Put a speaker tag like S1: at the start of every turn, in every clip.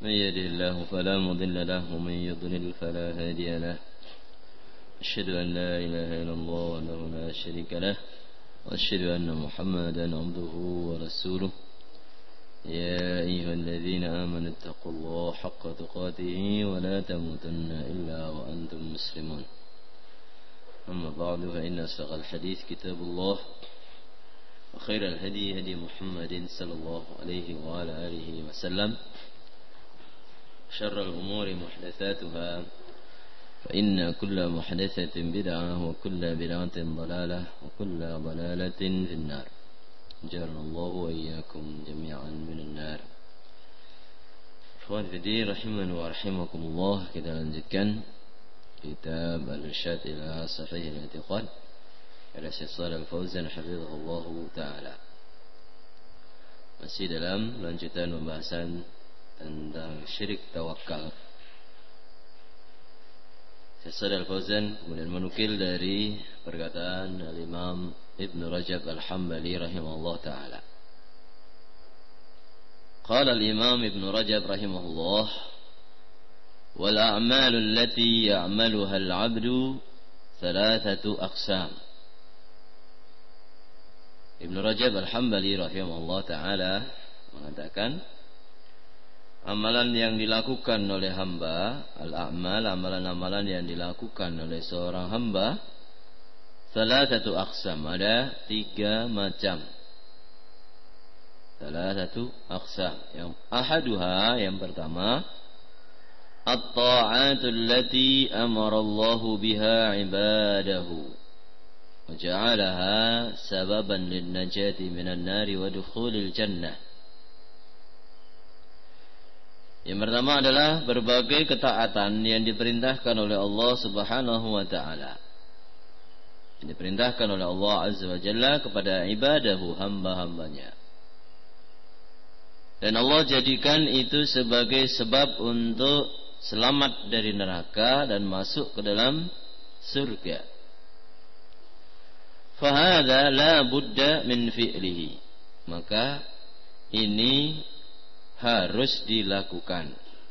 S1: من يهده الله فلا مضل له ومن يضلل فلا هادي له أشهد أن لا إله إلا الله وحده لا شريك له وأشهد أن محمدا عبده ورسوله يا أيها الذين آمنوا اتقوا الله حق تقاته ولا تموتن إلا وأنتم مسلمون أما بعد فإن أصدق الحديث كتاب الله وخير الهدي هدي محمد صلى الله عليه وعلى آله وسلم شر الأمور محدثاتها فإن كل محدثة بدعة وكل بدعة ضلالة وكل ضلالة في النار جعلنا الله وإياكم جميعا من النار. Ikhwan fillah rahimani wa rahimakumullah, kita lanjutkan kitab Al-Irsyad ila Sahih Al-I'tiqad oleh Syekh Shalih Al-Fauzan hafizahullah taala. Masih dalam lanjutan pembahasan tentang syirik tawakal. Syekh Shalih Al-Fauzan kemudian menukil dari perkataan Al-Imam Ibn Rajab Al-Hambali rahimahullah ta'ala. Qala Al-Imam Ibn Rajab rahimahullah, wal a'malu allati ya'maluha al-'abdu thalathatu aqsam. Ibn Rajab Al-Hambali rahimahullah ta'ala mengatakan, amalan yang dilakukan oleh hamba, al-a'mal, amalan-amalan yang dilakukan oleh seorang hamba, salasatu aqsam, ada 3 macam. Salasatu aqsam. Yang ahaduha, yang pertama, at-ta'atul lati amara Allahu biha ibadahu wa ja'alaha sababan lin-najati minan nari wa dukhulil jannah. Yang pertama adalah berbagai ketaatan yang diperintahkan oleh Allah Subhanahu wa taala. Yang diperintahkan oleh Allah Azza wa Jalla kepada ibadahu, hamba-hambanya. Dan Allah jadikan itu sebagai sebab untuk selamat dari neraka dan masuk ke dalam surga. Fahadha la budda min fi'lihi. Maka ini harus dilakukan.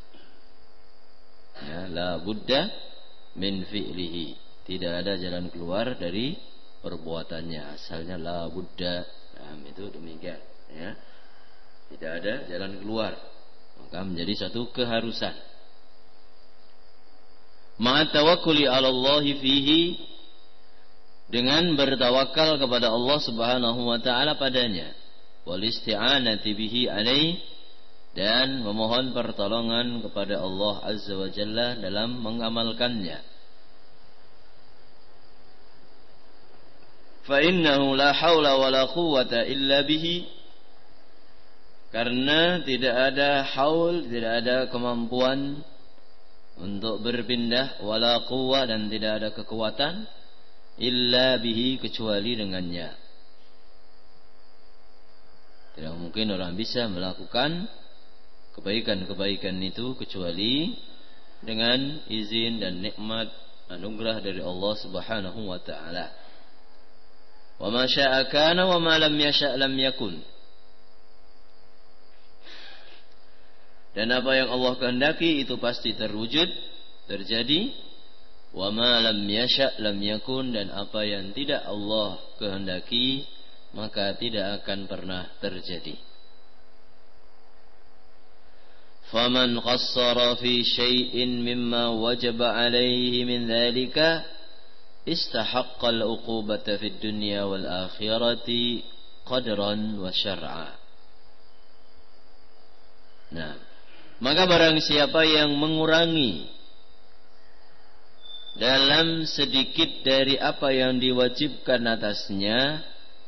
S1: Ya, la budda min fi'lihi. Tidak ada jalan keluar dari perbuatannya. Asalnya la budda. Nah, itu demikian, ya. Tidak ada jalan keluar. Maka menjadi satu keharusan. Ma'a tawakkuli 'ala Allah fihi, dengan bertawakal kepada Allah Subhanahu wa taala padanya. Wal isti'anati bihi alaihi, dan memohon pertolongan kepada Allah Azza wa Jalla dalam mengamalkannya. Fa innahu la haula wala quwwata illa bihi, karena tidak ada haul, tidak ada kemampuan untuk berpindah, wala quwwah, dan tidak ada kekuatan, illa bihi, kecuali dengannya. Tidak mungkin orang bisa melakukan kebaikan-kebaikan itu kecuali dengan izin dan nikmat anugerah dari Allah Subhanahu wa taala. Wa ma syaa kana wa ma lam yasha' lam yakun. Dan apa yang Allah kehendaki itu pasti terwujud, terjadi. Wa ma lam yasha' lam yakun, dan apa yang tidak Allah kehendaki maka tidak akan pernah terjadi. فمن قصر في شيء مما وجب عليه من ذلك استحق العقوبة في الدنيا والآخرة قدرا وشرعا. Nah, maka barang siapa yang mengurangi dalam sedikit dari apa yang diwajibkan atasnya,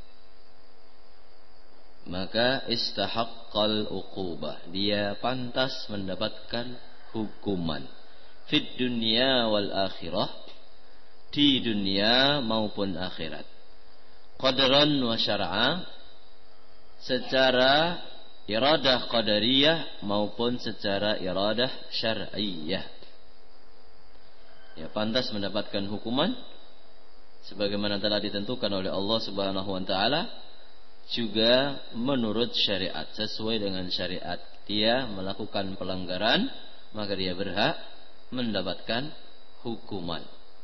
S1: maka istahaqqal uqubah, dia pantas mendapatkan hukuman fid dunya wal akhirah, di dunia maupun akhirat, qadran wa syar'a, secara iradah qadariyah maupun secara iradah syar'iyyah. Ya, pantas mendapatkan hukuman sebagaimana telah ditentukan oleh Allah Subhanahu wa taala, juga menurut syariat, sesuai dengan syariat dia melakukan pelanggaran, maka dia berhak mendapatkan hukuman.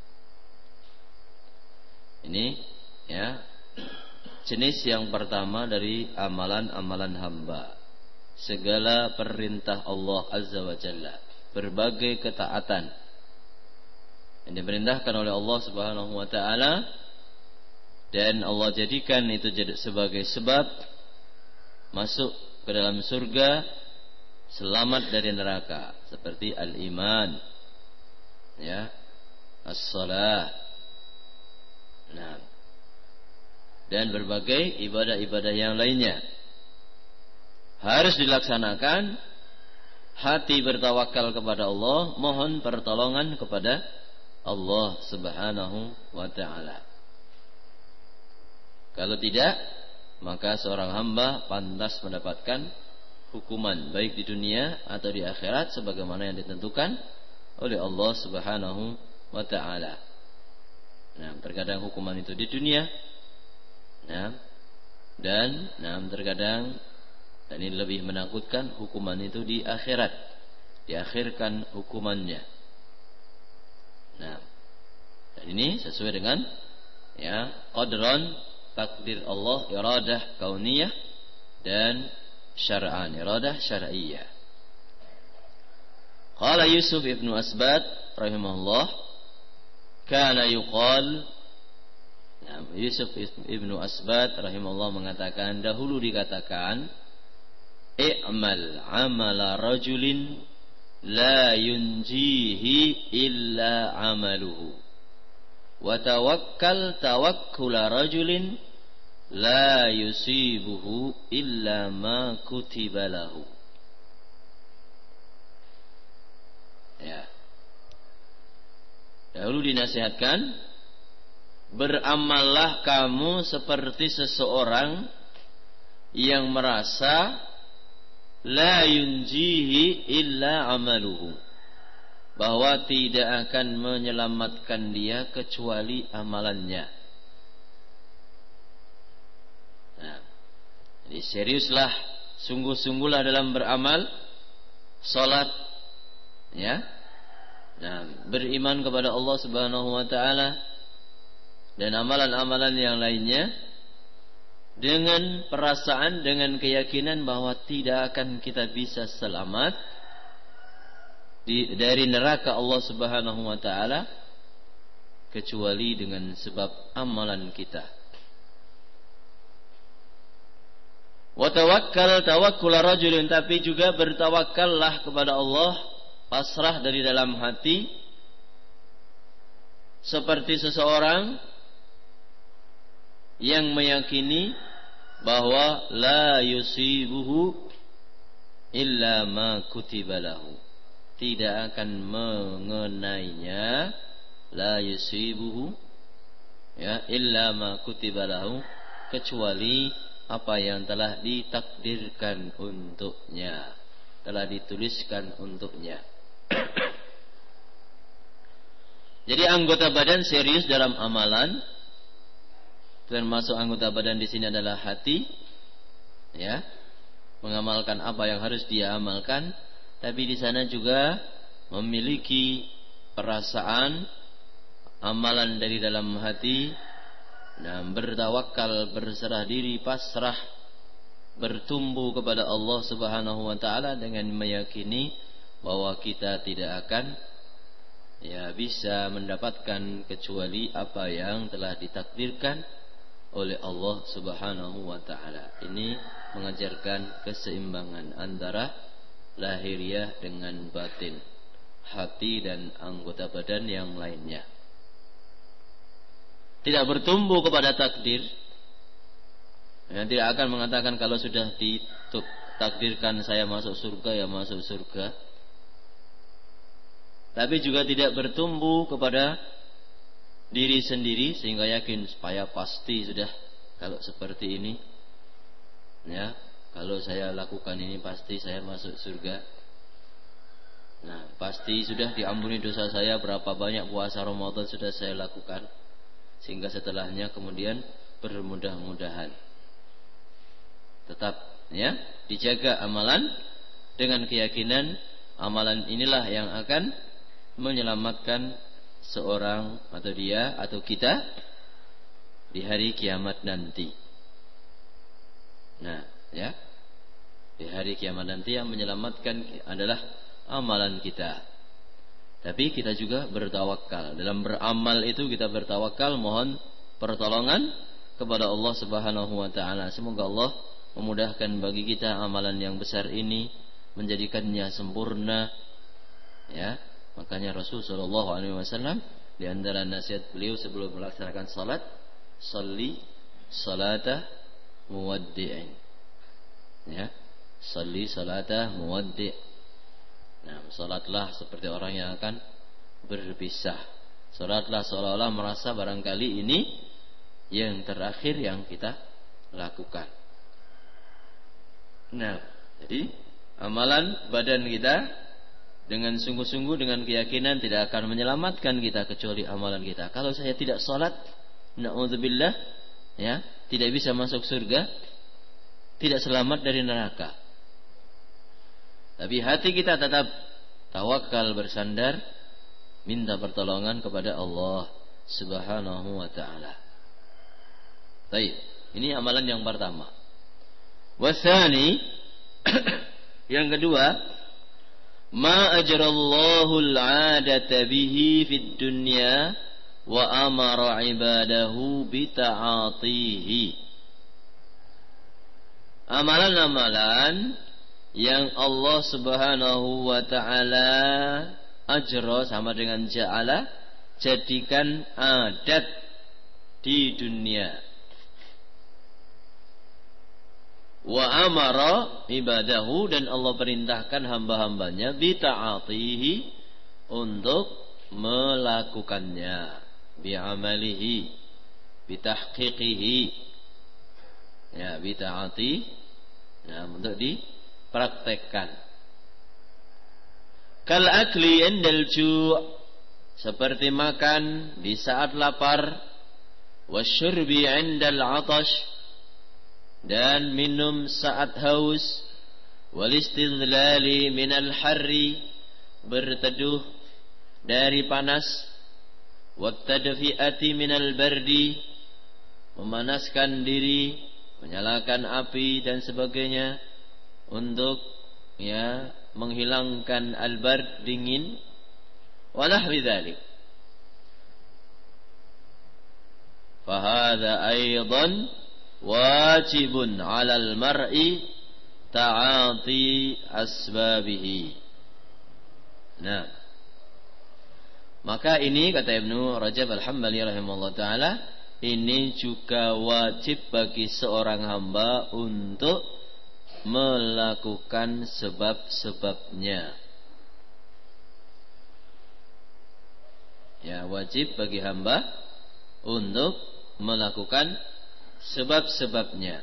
S1: Ini ya jenis yang pertama dari amalan-amalan hamba. Segala perintah Allah Azza wa Jalla, berbagai ketaatan yang diperintahkan oleh Allah Subhanahu wa taala, dan Allah jadikan itu sebagai sebab masuk ke dalam surga, selamat dari neraka, seperti al-iman, ya, as-salah, nah, dan berbagai ibadah-ibadah yang lainnya harus dilaksanakan. Hati bertawakal kepada Allah, mohon pertolongan kepada Allah Subhanahu wa ta'ala. Kalau tidak, maka seorang hamba pantas mendapatkan hukuman baik di dunia atau di akhirat sebagaimana yang ditentukan oleh Allah Subhanahu wa ta'ala. Nah, terkadang hukuman itu di dunia, nah, dan terkadang, dan ini lebih menakutkan, hukuman itu di akhirat, diakhirkan hukumannya. Nah, dan ini sesuai dengan ya qadran, takdir Allah, iradah kauniyah dan syar'an, iradah syar'iyyah. Qala Yusuf ibnu Asbat rahimahullah, kana yuqal, Yusuf ibnu Asbat rahimahullah mengatakan, dahulu dikatakan, i'mal amala rajulin la yunjihi illa amaluhu, wa tawakkal tawakkula rajulin la yusibuhu illa ma kutiba lahu. Ya, dahulu dinasihatkan, beramallah kamu seperti seseorang yang merasa la yunjihi illa amaluhu, bahwa tidak akan menyelamatkan dia kecuali amalannya. Nah, jadi seriuslah, sungguh-sungguhlah dalam beramal, salat, ya, nah, beriman kepada Allah Subhanahu wa ta'ala dan amalan-amalan yang lainnya, dengan perasaan, dengan keyakinan bahwa tidak akan kita bisa selamat dari neraka Allah Subhanahu wa ta'ala kecuali dengan sebab amalan kita. Wa tawakkal tawakkula rajulin, tapi juga bertawakallah kepada Allah, pasrah dari dalam hati, seperti seseorang yang meyakini bahwa la yusibuhu illa ma kutiba lahu, tidak akan mengenainya, la yusibuhu, ya, illa ma kutiba lahu, kecuali apa yang telah ditakdirkan untuknya, telah dituliskan untuknya. Jadi anggota badan serius dalam amalan, termasuk anggota badan di sini adalah hati, ya, mengamalkan apa yang harus dia amalkan, tapi di sana juga memiliki perasaan, amalan dari dalam hati, dan bertawakal, berserah diri, pasrah, bertumbuh kepada Allah Subhanahu wa ta'ala dengan meyakini bahwa kita tidak akan ya bisa mendapatkan kecuali apa yang telah ditakdirkan oleh Allah Subhanahu wa ta'ala. Ini mengajarkan keseimbangan antara lahiriah dengan batin, hati dan anggota badan yang lainnya. Tidak bertumbuh kepada takdir, yang tidak akan mengatakan kalau sudah ditakdirkan saya masuk surga, ya masuk surga. Tapi juga tidak bertumbuh kepada diri sendiri sehingga yakin supaya pasti sudah kalau seperti ini, ya, kalau saya lakukan ini pasti saya masuk surga. Nah, pasti sudah diampuni dosa saya, berapa banyak puasa Ramadan sudah saya lakukan, sehingga setelahnya kemudian bermudah-mudahan. Tetap ya dijaga amalan dengan keyakinan amalan inilah yang akan menyelamatkan seorang atau dia atau kita di hari kiamat nanti. Nah, ya. Di hari kiamat nanti yang menyelamatkan adalah amalan kita. Tapi kita juga bertawakal. Dalam beramal itu kita bertawakal, mohon pertolongan kepada Allah Subhanahu wa taala. Semoga Allah memudahkan bagi kita amalan yang besar ini, menjadikannya sempurna. Ya, makanya Rasul sallallahu alaihi wasallam di antara nasihat beliau sebelum melaksanakan salat, "Shalli salata muwaddi'in." Ya, "Shalli salata muwaddi'." Nah, salatlah seperti orang yang akan berpisah. Salatlah seolah-olah merasa barangkali ini yang terakhir yang kita lakukan. Nah, jadi amalan badan kita dengan sungguh-sungguh, dengan keyakinan tidak akan menyelamatkan kita kecuali amalan kita. Kalau saya tidak salat, na'udzubillah, ya, tidak bisa masuk surga, tidak selamat dari neraka. Tapi hati kita tetap tawakal, bersandar, minta pertolongan kepada Allah Subhanahu wa taala. Baik, ini amalan yang pertama. Wasani yang kedua, ma ajrallahu al-'adata bihi fid dunya wa amara ibadahu bi ta'atihi. Amalan-amalan yang Allah Subhanahu wa taala ajra sama dengan ja'ala, jadikan adat di dunia. Wa amara ibadahu, dan Allah perintahkan hamba-hambanya bita'atihi, untuk melakukannya, bi'amalihi, bitahqiqihi, ya, bita'ati, ya, untuk dipraktekkan. Kal akli indal ju', seperti makan di saat lapar, wasyurbi indal 'atash, dan minum saat haus, walistidlali minal harri, berteduh dari panas, wattadfi'ati minal bardi, memanaskan diri, menyalakan api dan sebagainya untuk, ya, menghilangkan al-bard, dingin, walahwi dzalik. Fahadha aidan wajibun 'alal mar'i ta'ati asbabihi. Nah, maka ini kata Ibnu Rajab Al-Hambali rahimahullah taala, ini juga wajib bagi seorang hamba untuk melakukan sebab-sebabnya. Ya, wajib bagi hamba untuk melakukan sebab-sebabnya.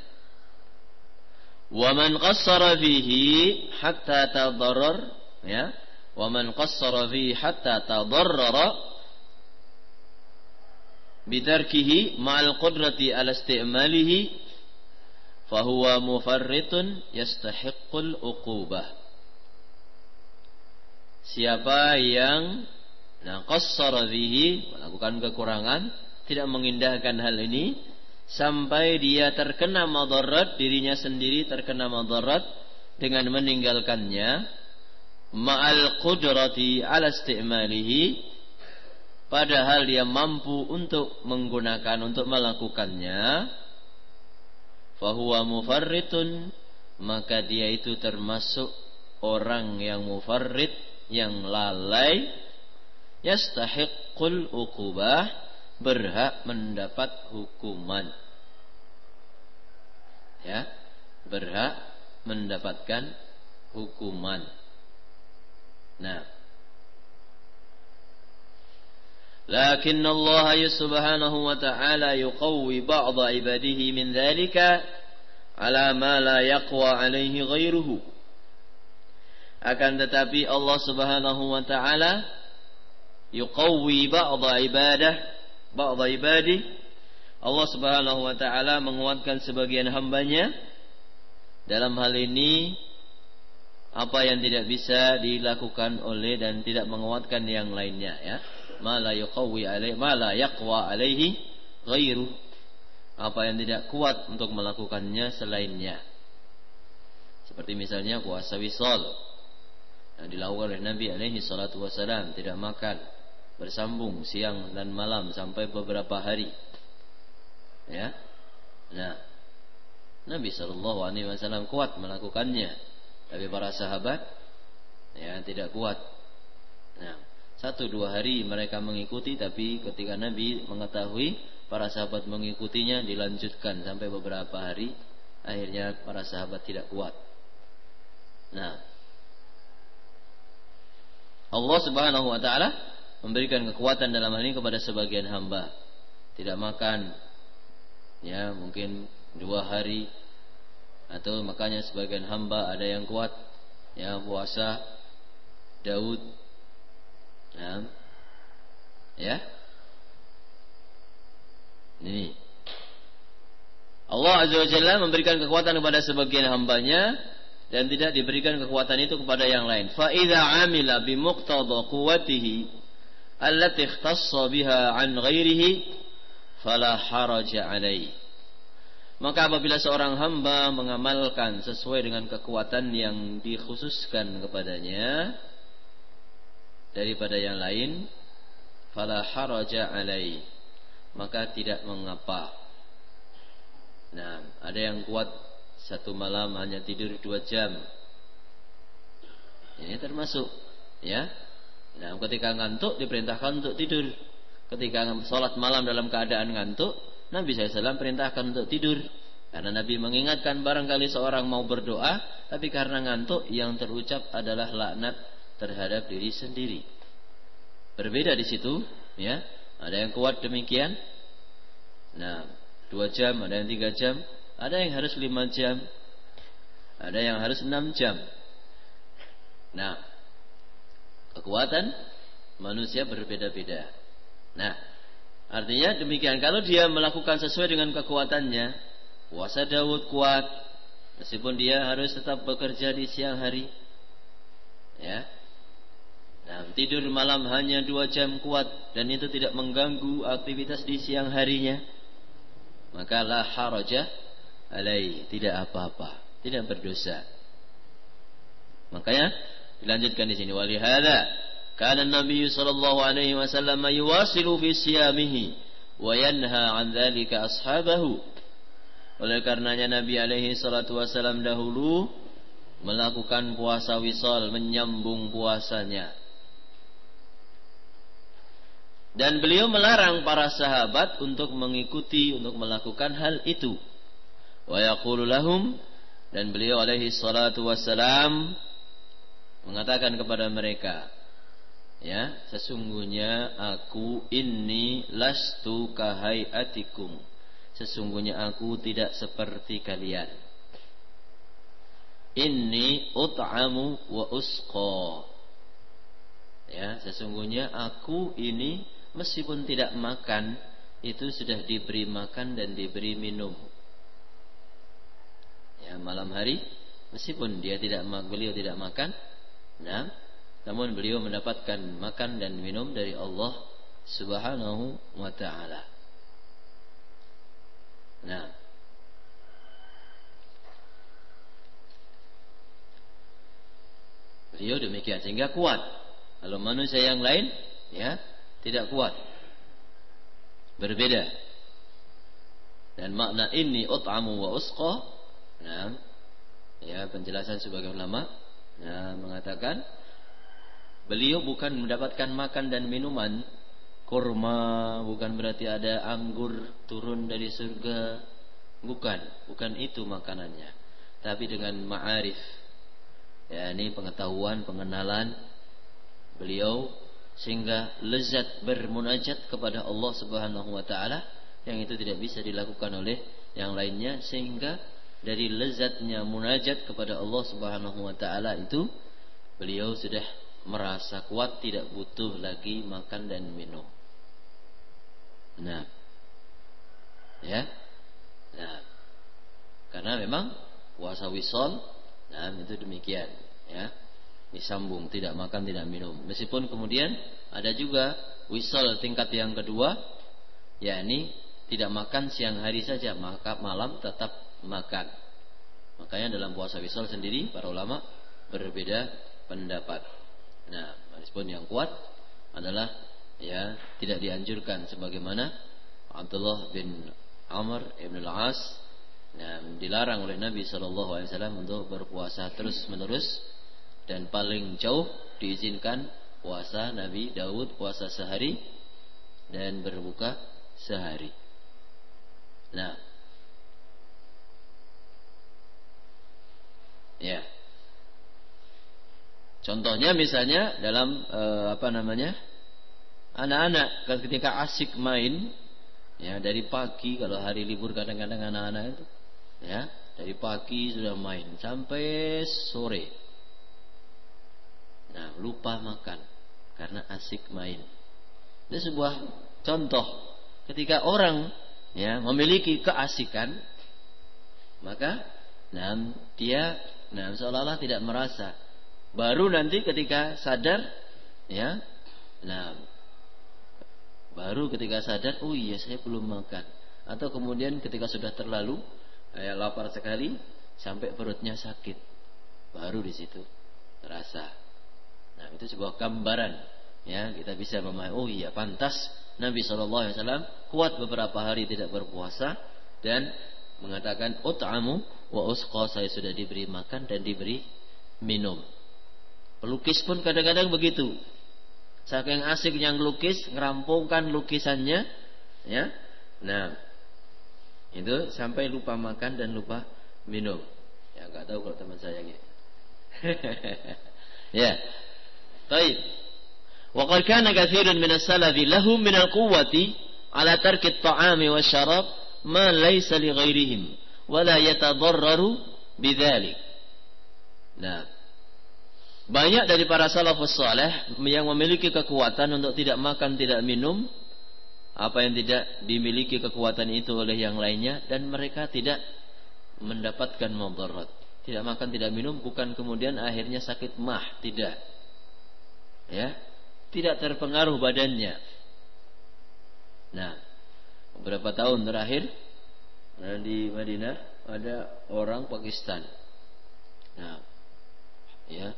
S1: Wa man qassara fihi hatta tadarrar, ya, wa man qassara fihi hatta tadarrara bitarkihi ma'al qudrati ala istimalihi fahuwa mufarritun yastahiqqul uqubah. Siapa yang qassara fihi, melakukan kekurangan, tidak mengindahkan hal ini sampai dia terkena madarat, dirinya sendiri terkena madarat dengan meninggalkannya, ma'al qudrati ala istimalihi, padahal dia mampu untuk menggunakan, untuk melakukannya, fahuwa mufarritun, maka dia itu termasuk orang yang mufarrit, yang lalai, yastahiqqul uqubah, berhak mendapat hukuman. Ya, berhak mendapatkan hukuman. Nah, lakin Allah subhanahu wa ta'ala yuqawwi ba'da ibadihi min dhalika ala ma la yaqwa alaihi ghairuhu. Akan tetapi Allah subhanahu wa ta'ala yuqawwi ba'da ibadih, Allah subhanahu wa ta'ala menguatkan sebagian hambanya. Dalam hal ini apa yang tidak bisa dilakukan oleh dan tidak menguatkan yang lainnya, ya. Ma la yaqwa alaihi ghairu. Apa yang tidak kuat untuk melakukannya selainnya. Seperti misalnya puasa wisal yang dilakukan oleh Nabi alaihi salatu wasalam, tidak makan bersambung siang dan malam sampai beberapa hari. Ya. Nah, Nabi sallallahu alaihi wasallam kuat melakukannya, tapi para sahabat ya tidak kuat. Nah, 1-2 hari mereka mengikuti, tapi ketika Nabi mengetahui para sahabat mengikutinya, dilanjutkan sampai beberapa hari. Akhirnya para sahabat tidak kuat. Nah, Allah subhanahu wa ta'ala memberikan kekuatan dalam hal ini kepada sebagian hamba. Tidak makan, ya mungkin 2 hari. Atau makanya sebagian hamba ada yang kuat, ya puasa Daud. Nah, ya. Ini Allah azza wa jalla memberikan kekuatan kepada sebagian hambanya dan tidak diberikan kekuatan itu kepada yang lain. Fa idza amila bi muqtada quwwatihi allati ikhtassa biha an ghairihi fala haraja alaihi. Maka apabila seorang hamba mengamalkan sesuai dengan kekuatan yang dikhususkan kepadanya daripada yang lain, fala haraja alaihi, maka tidak mengapa. Nah, ada yang kuat 1 malam hanya tidur 2 jam. Ini termasuk, ya. Nah, ketika ngantuk diperintahkan untuk tidur. Ketika sholat malam dalam keadaan ngantuk, Nabi SAW perintahkan untuk tidur. Karena Nabi mengingatkan barangkali seorang mau berdoa, tapi karena ngantuk yang terucap adalah laknat terhadap diri sendiri. Berbeda di situ, ya. Ada yang kuat demikian. Nah, 2 jam, ada yang 3 jam, ada yang harus 5 jam, ada yang harus 6 jam. Nah, kekuatan manusia berbeda-beda. Nah, artinya demikian. Kalau dia melakukan sesuai dengan kekuatannya, puasa Daud kuat, meskipun dia harus tetap bekerja di siang hari, ya. Nah, tidur malam hanya 2 jam kuat, dan itu tidak mengganggu aktivitas di siang harinya, maka la haraja alaihi, tidak apa-apa, tidak berdosa. Makanya dilanjutkan di sini, walihada kana Nabi sallallahu alaihi wasallam yuwasilu fi siyamihi wa yanha an dzalika ashabahu. Oleh karenanya Nabi alaihi salatu wasallam dahulu melakukan puasa wisal, menyambung puasanya. Dan beliau melarang para sahabat untuk mengikuti, untuk melakukan hal itu. Wa yaqulu lahum, dan beliau alaihi salatu wassalam mengatakan kepada mereka, ya, sesungguhnya aku inni lastu kahayatikum. Sesungguhnya aku tidak seperti kalian. Inni ut'amu wa usqa. Ya, sesungguhnya aku ini meskipun tidak makan, itu sudah diberi makan dan diberi minum. Ya, malam hari meskipun beliau tidak makan, nah, namun beliau mendapatkan makan dan minum dari Allah Subhanahu wa ta'ala. Nah, beliau demikian sehingga kuat. Kalau manusia yang lain, ya, tidak kuat, berbeda. Dan makna ini ut'amu wa usqa, nah, ya, penjelasan sebagai ulama, nah, mengatakan beliau bukan mendapatkan makan dan minuman kurma, bukan berarti ada anggur turun dari surga, bukan itu makanannya, tapi dengan ma'arif, ya, ini pengetahuan, pengenalan beliau, sehingga lezat bermunajat kepada Allah Subhanahu wa ta'ala yang itu tidak bisa dilakukan oleh yang lainnya, sehingga dari lezatnya munajat kepada Allah Subhanahu wa ta'ala itu beliau sudah merasa kuat, tidak butuh lagi makan dan minum. Nah, ya, nah, karena memang puasa wisol, nah, itu demikian. Ya, disambung, tidak makan, tidak minum. Meskipun kemudian ada juga wisal tingkat yang kedua, yakni tidak makan siang hari saja, maka malam tetap makan. Makanya dalam puasa wisal sendiri para ulama berbeda pendapat. Nah, meskipun yang kuat adalah ya tidak dianjurkan, sebagaimana Abdullah bin Amr ibn al-As, nah, dilarang oleh Nabi SAW untuk berpuasa terus menerus, dan paling jauh diizinkan puasa Nabi Daud, puasa sehari dan berbuka sehari. Nah, ya, contohnya misalnya dalam anak-anak ketika asik main, ya dari pagi, kalau hari libur kadang-kadang anak-anak itu, ya dari pagi sudah main sampai sore. Nah, lupa makan karena asik main. Itu sebuah contoh ketika orang ya memiliki keasikan, maka dia seolah-olah tidak merasa. Baru nanti ketika sadar, ya, baru ketika sadar, oh iya saya belum makan. Atau kemudian ketika sudah terlalu lapar sekali sampai perutnya sakit, baru di situ terasa. Nah, itu sebuah gambaran, ya, kita bisa memahami, oh iya pantas Nabi SAW kuat beberapa hari tidak berpuasa dan mengatakan ut'amu wa usqa, saya sudah diberi makan dan diberi minum. Pelukis pun kadang-kadang begitu. Saking asiknya ngelukis, ngerampungkan lukisannya, ya. Nah, itu sampai lupa makan dan lupa minum. Ya, enggak tahu kalau teman saya gitu. Ya. Baik. Wa qad kana katsirun min as-salafi lahum min al-quwwati ala tarki at-ta'ami wasyarab ma laysa li ghairihim wa la yatadarraru bidzalik. Nah, banyak dari para salafus saleh yang memiliki kekuatan untuk tidak makan, tidak minum apa yang tidak dimiliki kekuatan itu oleh yang lainnya, dan mereka tidak mendapatkan mudarat. Tidak makan, tidak minum bukan kemudian akhirnya sakit mah, tidak. Ya, tidak terpengaruh badannya. Nah, beberapa tahun terakhir di Madinah ada orang Pakistan. Nah, ya,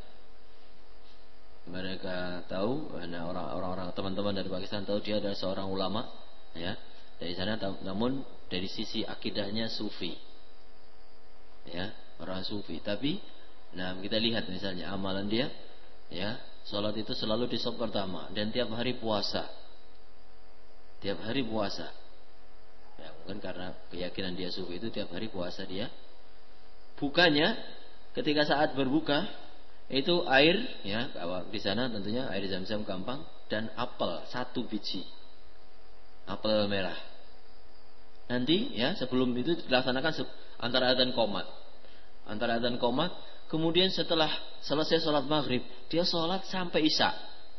S1: mereka tahu, orang-orang teman-teman dari Pakistan tahu dia adalah seorang ulama, ya, dari sana. Namun dari sisi akidahnya sufi, ya, orang sufi. Tapi, kita lihat misalnya amalan dia, ya, sholat itu selalu di saf pertama dan tiap hari puasa. Tiap hari puasa. Ya, mungkin karena keyakinan dia sufi itu tiap hari puasa dia. Bukanya ketika saat berbuka itu air, ya, di sana tentunya air zam-zam gampang, dan apel 1 biji. Apel merah. Nanti ya sebelum itu dilaksanakan antara adzan qomat. Kemudian setelah selesai sholat maghrib, dia sholat sampai isya.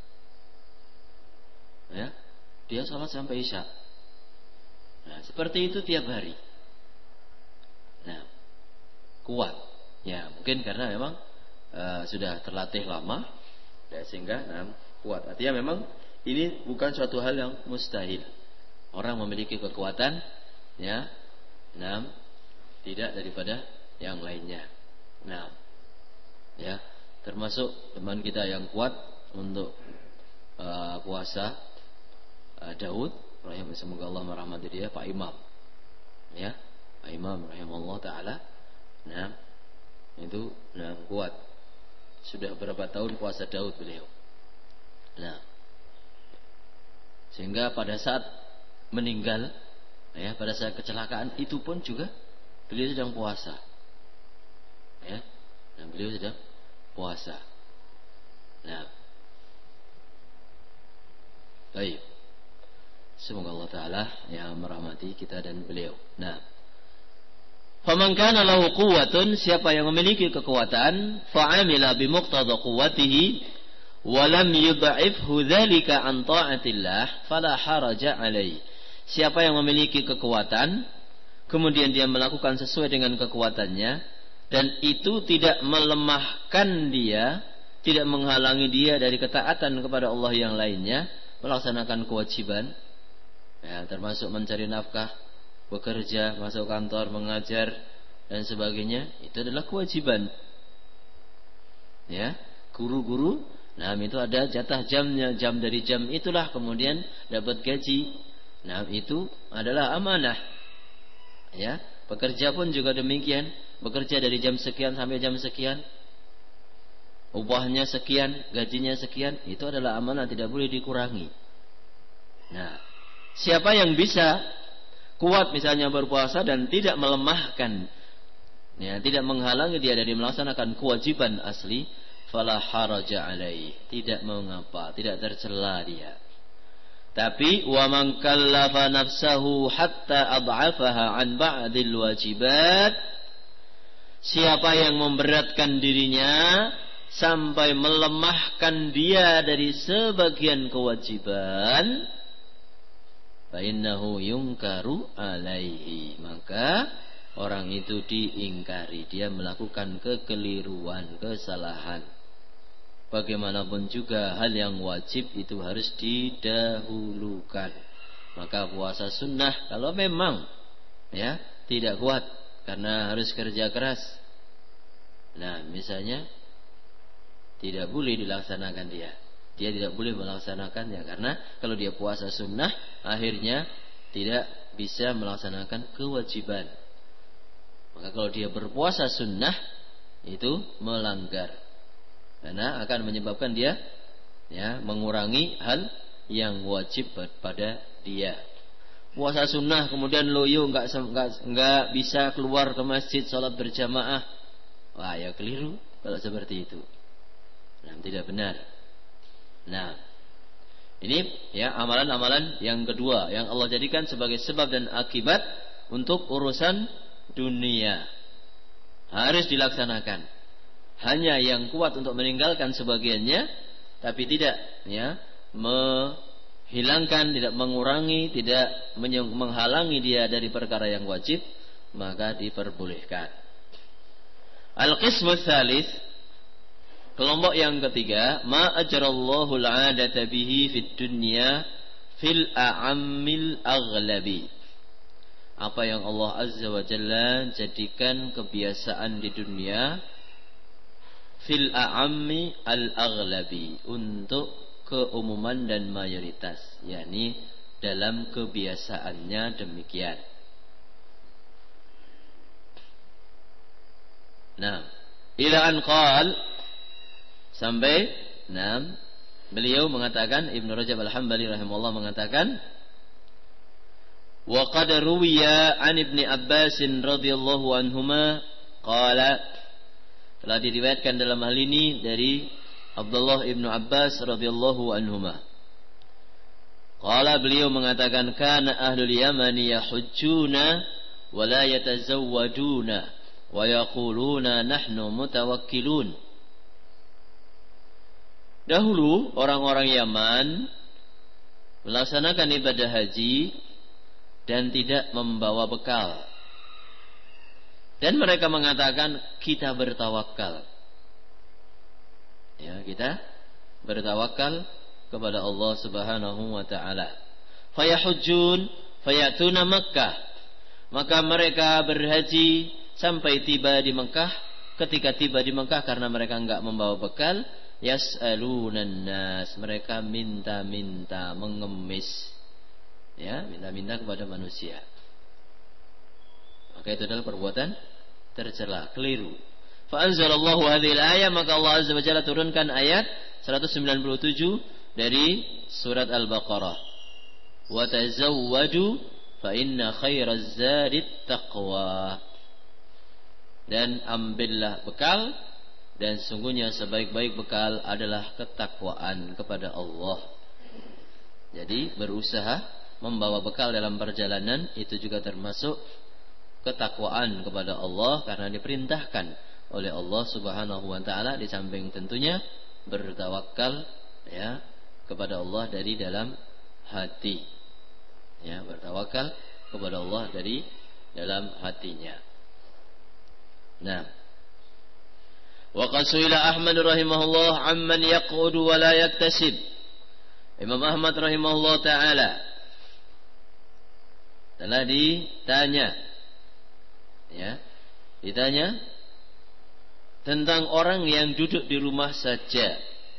S1: Ya, dia sholat sampai isya. Nah, seperti itu tiap hari. Nah, kuat. Ya, mungkin karena memang sudah terlatih lama, ya, sehingga kuat. Artinya memang ini bukan suatu hal yang mustahil. Orang memiliki kekuatan, ya, tidak daripada yang lainnya. Nah, ya, termasuk teman kita yang kuat untuk puasa, Daud, semoga Allah merahmati dia, Pak Imam, ya, Pak Imam rahimahullah taala. Nah, itu kuat. Sudah berapa tahun puasa Daud beliau. Nah, sehingga pada saat meninggal, ya, pada saat kecelakaan itu pun juga beliau sedang puasa, ya, dan beliau sedang puasa. Nah, baik. Semoga Allah Ta'ala yang merahmati kita dan beliau. Nah, faman kana lahu quwwatun, siapa yang memiliki kekuatan, fa'amila bimuqtada quwwatihi wa lam yudha'ifhu dzalika an ta'atillah fala haraja alaihi. Siapa yang memiliki kekuatan kemudian dia melakukan sesuai dengan kekuatannya Dan itu tidak melemahkan dia, tidak menghalangi dia dari ketaatan kepada Allah yang lainnya, melaksanakan kewajiban, ya, termasuk mencari nafkah, bekerja, masuk kantor, mengajar dan sebagainya. Itu adalah kewajiban. Ya, guru-guru, nah itu ada jatah jamnya, jam dari jam itulah kemudian dapat gaji. Nah itu adalah amanah. Ya, pekerja pun juga demikian, bekerja dari jam sekian sampai jam sekian, upahnya sekian, gajinya sekian, itu adalah amanah, tidak boleh dikurangi. Nah, siapa yang bisa kuat misalnya berpuasa dan tidak melemahkan, ya, tidak menghalangi dia dari melaksanakan kewajiban asli, fala haraja alaih, tidak mengapa, tidak tercela dia. Tapi wa man kallafa nafsahu hatta ad'afaha an ba'dil wajibat, siapa yang memberatkan dirinya sampai melemahkan dia dari sebagian kewajiban, fa innahu yunkaru alaihi, maka orang itu diingkari, dia melakukan kekeliruan, kesalahan. Bagaimanapun juga hal yang wajib itu harus didahulukan. Maka puasa sunnah kalau memang, ya, tidak kuat karena harus kerja keras, nah misalnya tidak boleh dilaksanakan dia tidak boleh melaksanakannya, karena kalau dia puasa sunnah akhirnya tidak bisa melaksanakan kewajiban. Maka kalau dia berpuasa sunnah itu melanggar, karena akan menyebabkan dia, ya, mengurangi hal yang wajib pada dia. Puasa sunnah kemudian loyo nggak bisa keluar ke masjid sholat berjamaah, wah ya keliru kalau seperti itu. Nah, tidak benar. Nah, ini ya amalan-amalan yang kedua yang Allah jadikan sebagai sebab dan akibat untuk urusan dunia, harus dilaksanakan. Hanya yang kuat untuk meninggalkan sebagiannya, tapi tidak, ya, menghilangkan, tidak mengurangi, tidak menghalangi dia dari perkara yang wajib, maka diperbolehkan. Al-qismu tsalits, kelompok yang ketiga, ma ajrallahu al-'adata bihi fid dunya fil a'ammil aghlabi. Apa yang Allah Azza wa Jalla jadikan kebiasaan di dunia fil a'ammi al-aghlabi, untuk keumuman dan mayoritas, yakni dalam kebiasaannya demikian. Nah, ila an qal, sampai, nah, beliau mengatakan, Ibnu Rajab Al-Hambali rahimahullah mengatakan, wa qad ruwiya an Ibni Abbas radhiyallahu anhuma qala, telah diriwayatkan dalam hal ini dari Abdullah Ibnu Abbas radhiyallahu anhuma. Qala, beliau mengatakan, kana ahlul Yamani yahujjuna wa la yatazawwaduna wa yaquluna nahnu mutawakkilun. Dahulu orang-orang Yaman melaksanakan ibadah haji dan tidak membawa bekal. Dan mereka mengatakan, kita bertawakal. Ya, kita bertawakal kepada Allah Subhanahu wa taala. Fayahujjun fayatuna Makkah. Maka mereka berhaji sampai tiba di Mekah. Ketika tiba di Mekah, karena mereka enggak membawa bekal, yas'alunan nas, mereka minta-minta, mengemis, ya, minta-minta kepada manusia. Maka itu adalah perbuatan tercela, keliru. Fa anzalallahu hadhil ayah, maka Allah Azza wa Jalla turunkan ayat 197 dari surat Al-Baqarah. Wa tazawwadu fa inna khairaz zadit taqwa. Dan ambillah bekal, dan sungguhnya sebaik-baik bekal adalah ketakwaan kepada Allah. Jadi berusaha membawa bekal dalam perjalanan itu juga termasuk ketakwaan kepada Allah, karena diperintahkan oleh Allah Subhanahu wa taala, di samping tentunya bertawakal, ya, kepada Allah dari dalam hati. Ya, bertawakal kepada Allah dari dalam hatinya. Nah, Wa qad su'ila Ahmad rahimahullah amman yaq'udu wa la yaktasib. Imam Ahmad rahimahullah taala telah ditanya, ya, ditanya tentang orang yang duduk di rumah saja,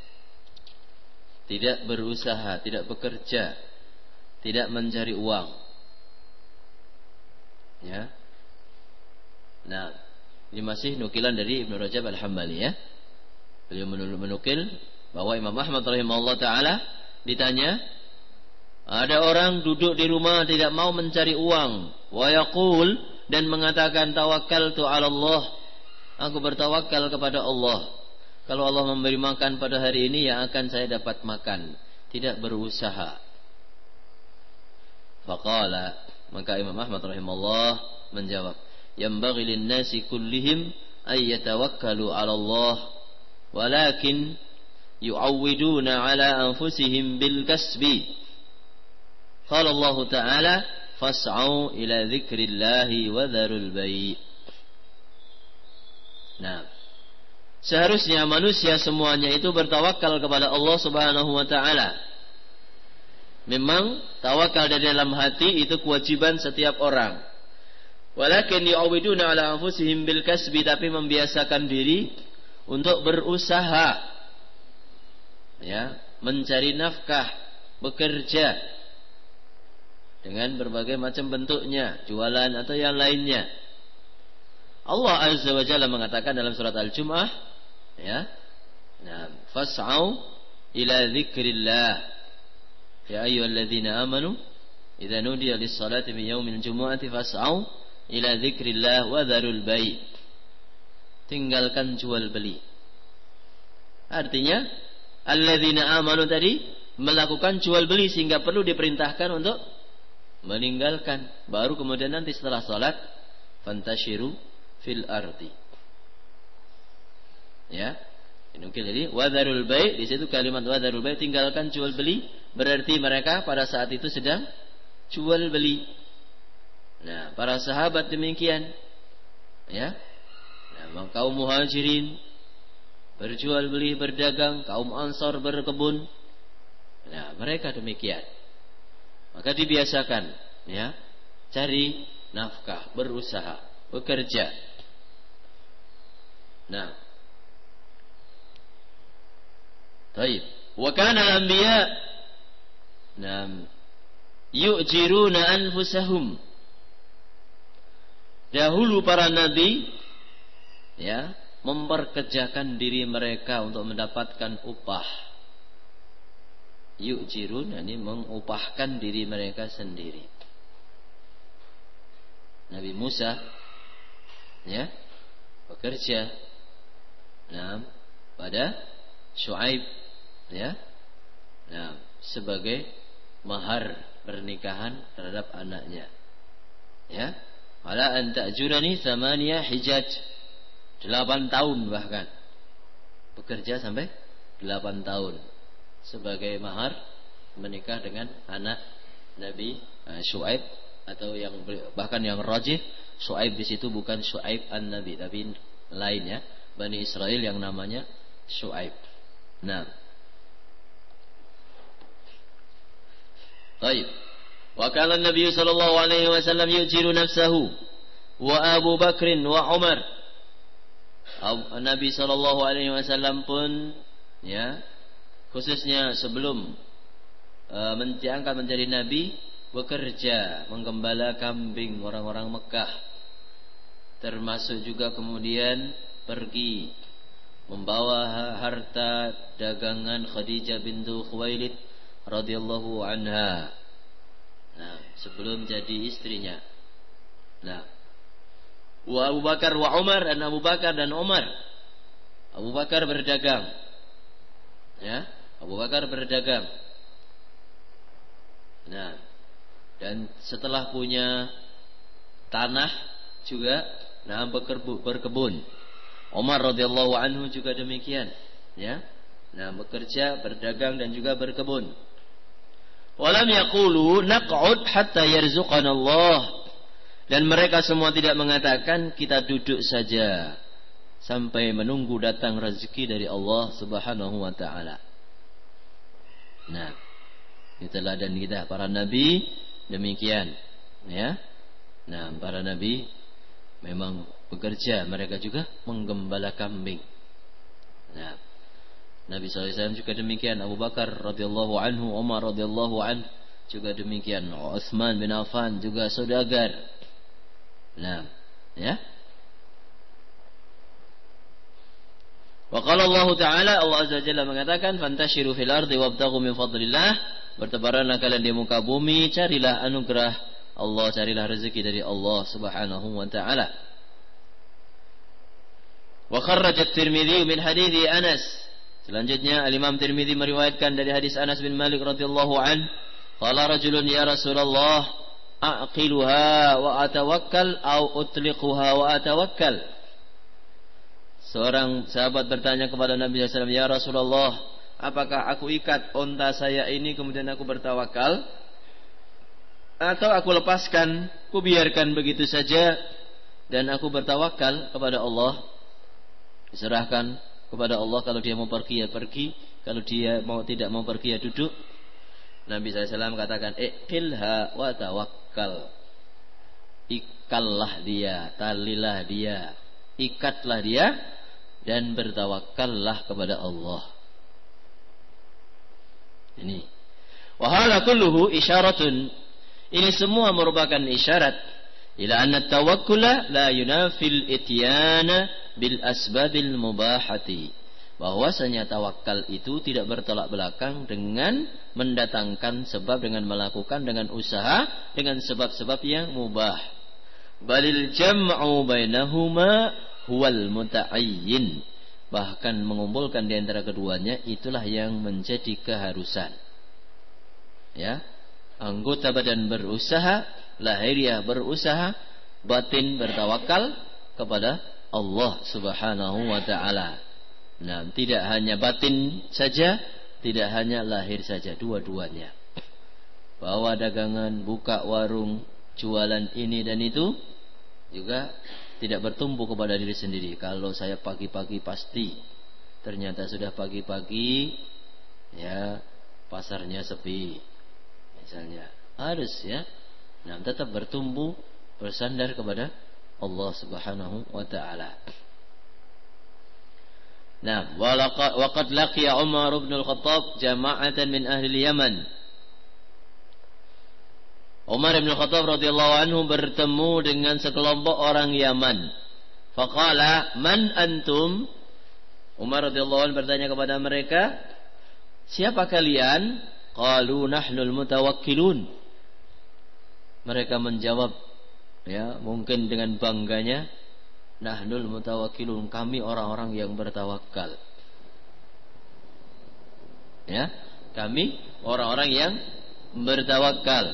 S1: tidak berusaha, tidak bekerja, tidak mencari uang. Ya. Nah, ini masih nukilan dari Ibnu Rajab Al-Hambali, ya. Beliau menukil bahwa Imam Ahmad rahimahullah taala ditanya, ada orang duduk di rumah tidak mau mencari uang, wa yaqul, dan mengatakan tawakkaltu 'ala Allah, aku bertawakal kepada Allah. Kalau Allah memberi makan pada hari ini, yang akan saya dapat makan, tidak berusaha. Faqala, maka Imam Ahmad rahimahullah menjawab, yambaghi lin-nasi kullihim ay yatawakkalu 'ala Allah, walakin yu'awwiduna 'ala anfusihim bil kasbi. Qala Allah Ta'ala, fas'au ila dzikrillahi wa dzarul bai'. Nah, seharusnya manusia semuanya itu bertawakal kepada Allah Subhanahu wa taala. Memang tawakal dari dalam hati itu kewajiban setiap orang. Walakin yu'awwiduna 'ala anfusihim bil kasbi, tapi membiasakan diri untuk berusaha, ya, mencari nafkah, bekerja dengan berbagai macam bentuknya, jualan atau yang lainnya. Allah Azza wa Jalla mengatakan dalam surat Al-Jum'ah, ya, nah, fas'au ila dzikrillah ya ayyuhalladzina amanu idza nudiya lis-salati min yaumil jumu'ati fas'au ila dzikrillah wa dzarul bai'. Tinggalkan jual beli. Artinya alladzina amanu tadi melakukan jual beli sehingga perlu diperintahkan untuk meninggalkan. Baru kemudian nanti setelah salat fantashiru fil ardi, ya, dinukil. Jadi wadharul bai', di situ kalimat wadharul bai', tinggalkan jual beli, berarti mereka pada saat itu sedang jual beli. Nah, para sahabat demikian, ya. Nah, kaum muhajirin berjual beli, berdagang, kaum ansar berkebun. Nah, mereka demikian. Maka dibiasakan, ya, cari nafkah, berusaha, bekerja. Nah, baik. Wa kana al-anbiya yu'jiruna anfusahum. Dahulu para nabi, ya, memperkerjakan diri mereka untuk mendapatkan upah. Yu'jirun, ini mengupahkan diri mereka sendiri. Nabi Musa, ya, bekerja, nah, pada Syuaib, ya, nah, sebagai mahar pernikahan terhadap anaknya, ya. Ala an ta'jurani thamaniya hijaj, 8 tahun bahkan bekerja sampai 8 tahun sebagai mahar menikah dengan anak Nabi Syuaib, atau yang bahkan yang rajih, Syuaib di situ bukan Syuaib an-Nabi tapi lainnya, Bani Israel yang namanya Syuaib. Nah, baik. Wa kana Nabi sallallahu alaihi wasallam yujiru nafsahu wa Abu Bakrin wa Umar. Nabi sallallahu alaihi wasallam pun, ya, khususnya sebelum diangkat menjadi nabi, bekerja menggembala kambing orang-orang Mekah, termasuk juga kemudian pergi membawa harta dagangan Khadijah bintu Khuwailid radhiyallahu anha. Nah, sebelum jadi istrinya. Nah, wa Abu Bakar wa Umar, dan Abu Bakar dan Umar. Abu Bakar berdagang, ya, Abu Bakar berdagang. Nah, dan setelah punya tanah juga, nah, berkebun. Umar radhiyallahu anhu juga demikian, ya. Nah, bekerja, berdagang dan juga berkebun. Walam yaqulu naq'ud hatta yarzuqana Allah. Dan mereka semua tidak mengatakan kita duduk saja sampai menunggu datang rezeki dari Allah Subhanahu wa taala. Nah, itulah dan kita para nabi demikian, ya. Nah, para nabi memang bekerja, mereka juga menggembala kambing. Nah, Nabi SAW juga demikian, Abu Bakar radhiyallahu anhu, Umar radhiyallahu anhu juga demikian, Utsman bin Affan juga saudagar. Nah, ya. Wa qala Allah Ta'ala, Allah Azza wa Jalla mengatakan, "Fantashiru fil ardi wabtaghu min fadlillah." Bertebaranlah kalian di muka bumi, carilah anugerah Allah, carilah rezeki dari Allah Subhanahu wa taala. Wa kharraja at-Tirmidzi min hadithi Anas. Selanjutnya Al-Imam Tirmidzi meriwayatkan dari hadis Anas bin Malik radhiyallahu an, qala rajulun ya Rasulullah, aqiluha wa atawakkal au utliquha wa atawakkal. Seorang sahabat bertanya kepada Nabi sallallahu alaihi wasallam, ya Rasulullah, apakah aku ikat unta saya ini kemudian aku bertawakal, atau aku lepaskan, ku biarkan begitu saja dan aku bertawakal kepada Allah, diserahkan kepada Allah, kalau dia mau pergi ya pergi, kalau dia mau tidak mau pergi ya duduk. Nabi SAW katakan, iqilha wa tawakkal. Ikallah dia, talilah dia, ikatlah dia, dan bertawakkallah kepada Allah. Ini. Wa hala kulluhu isyaratun. Ini semua merupakan isyarat ila anna tawakkula la yunafil ityana bil asbabil mubahati, bahwasanya tawakal itu tidak bertolak belakang dengan mendatangkan sebab, dengan melakukan, dengan usaha, dengan sebab-sebab yang mubah. Balil jam'u bainahuma huwal muta'ayyin, bahkan mengumpulkan di antara keduanya itulah yang menjadi keharusan. Ya, anggota badan berusaha, lahiriah berusaha, batin bertawakal kepada Allah Subhanahu wa taala. Nah, tidak hanya batin saja, tidak hanya lahir saja, dua-duanya. Bawa dagangan, buka warung, jualan ini dan itu juga tidak bertumbuh kepada diri sendiri. Kalau saya pagi-pagi pasti, ternyata sudah pagi-pagi ya pasarnya sepi misalnya. Harus ya. Nah, tetap bertumbuh, bersandar kepada Allah Subhanahu wa taala. Nah, waqad laqiya Umar bin Al-Khattab jama'atan min ahli Yaman. Umar bin Al-Khattab radhiyallahu anhu bertemu dengan sekelompok orang Yaman. Faqala, "Man antum?" Umar radhiyallahu anhu bertanya kepada mereka, "Siapa kalian?" Qalu, "Nahnul mutawakkilun." Mereka menjawab, ya, mungkin dengan bangganya, "Nahnul mutawakkilun," kami orang-orang yang bertawakal. Ya, kami orang-orang yang bertawakal.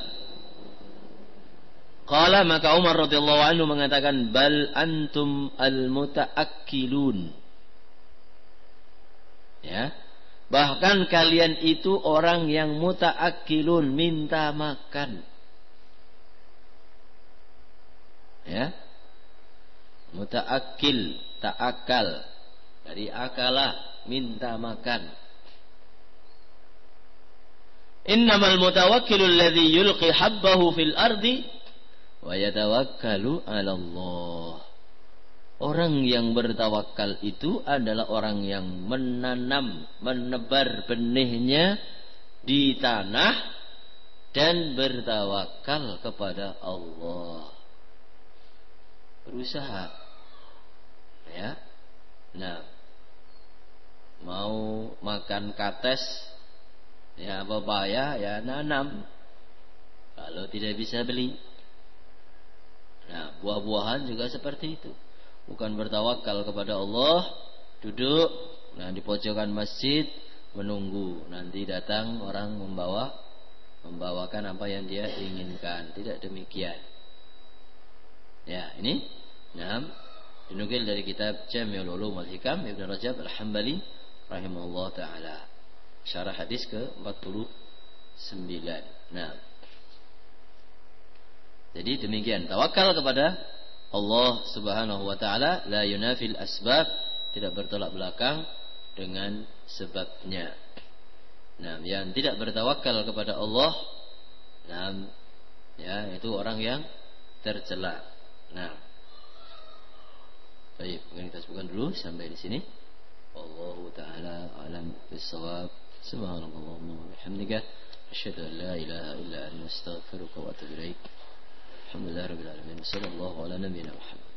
S1: Qala, maka Umar radhiyallahu anhu mengatakan, "Bal antum al-mutaakkilun." Ya, bahkan kalian itu orang yang mutaakkilun, minta makan. Ya, mutaakkil, ta'akal, dari akala, minta makan. Innamal mutawakkilul ladzi yulqi habbahu fil ardi wa yatawakkalu 'ala Allah. Orang yang bertawakal itu adalah orang yang menanam, menebar benihnya di tanah dan bertawakal kepada Allah. Berusaha, ya. Nah, mau makan kates, ya pepaya, ya nanam. Kalau tidak bisa beli. Nah, buah-buahan juga seperti itu. Bukan bertawakal kepada Allah, duduk, nah di pojokan masjid menunggu nanti datang orang membawakan apa yang dia inginkan. Tidak demikian. Ya, ini dinukil dari kitab Jami'ul Ulum wal Hikam Ibnu Rajab Al-Hambali rahimahullah taala. Syarah hadis ke-49. Nah, jadi demikian, tawakal kepada Allah Subhanahu wa taala la yunafil asbab, tidak bertolak belakang dengan sebabnya. Nah, yang tidak bertawakal kepada Allah, nah, ya, itu orang yang tercela. Nah, baik, mungkin kita sebutkan dulu sampai di sini. Wallahu taala alam bis-shawab. Subhanallahumma wa bihamdika asyhadu an la ilaha illa anta astaghfiruka wa atubu ilaik. Alhamdulillahirabbil alamin. Sallallahu ala nabiyyina Muhammad.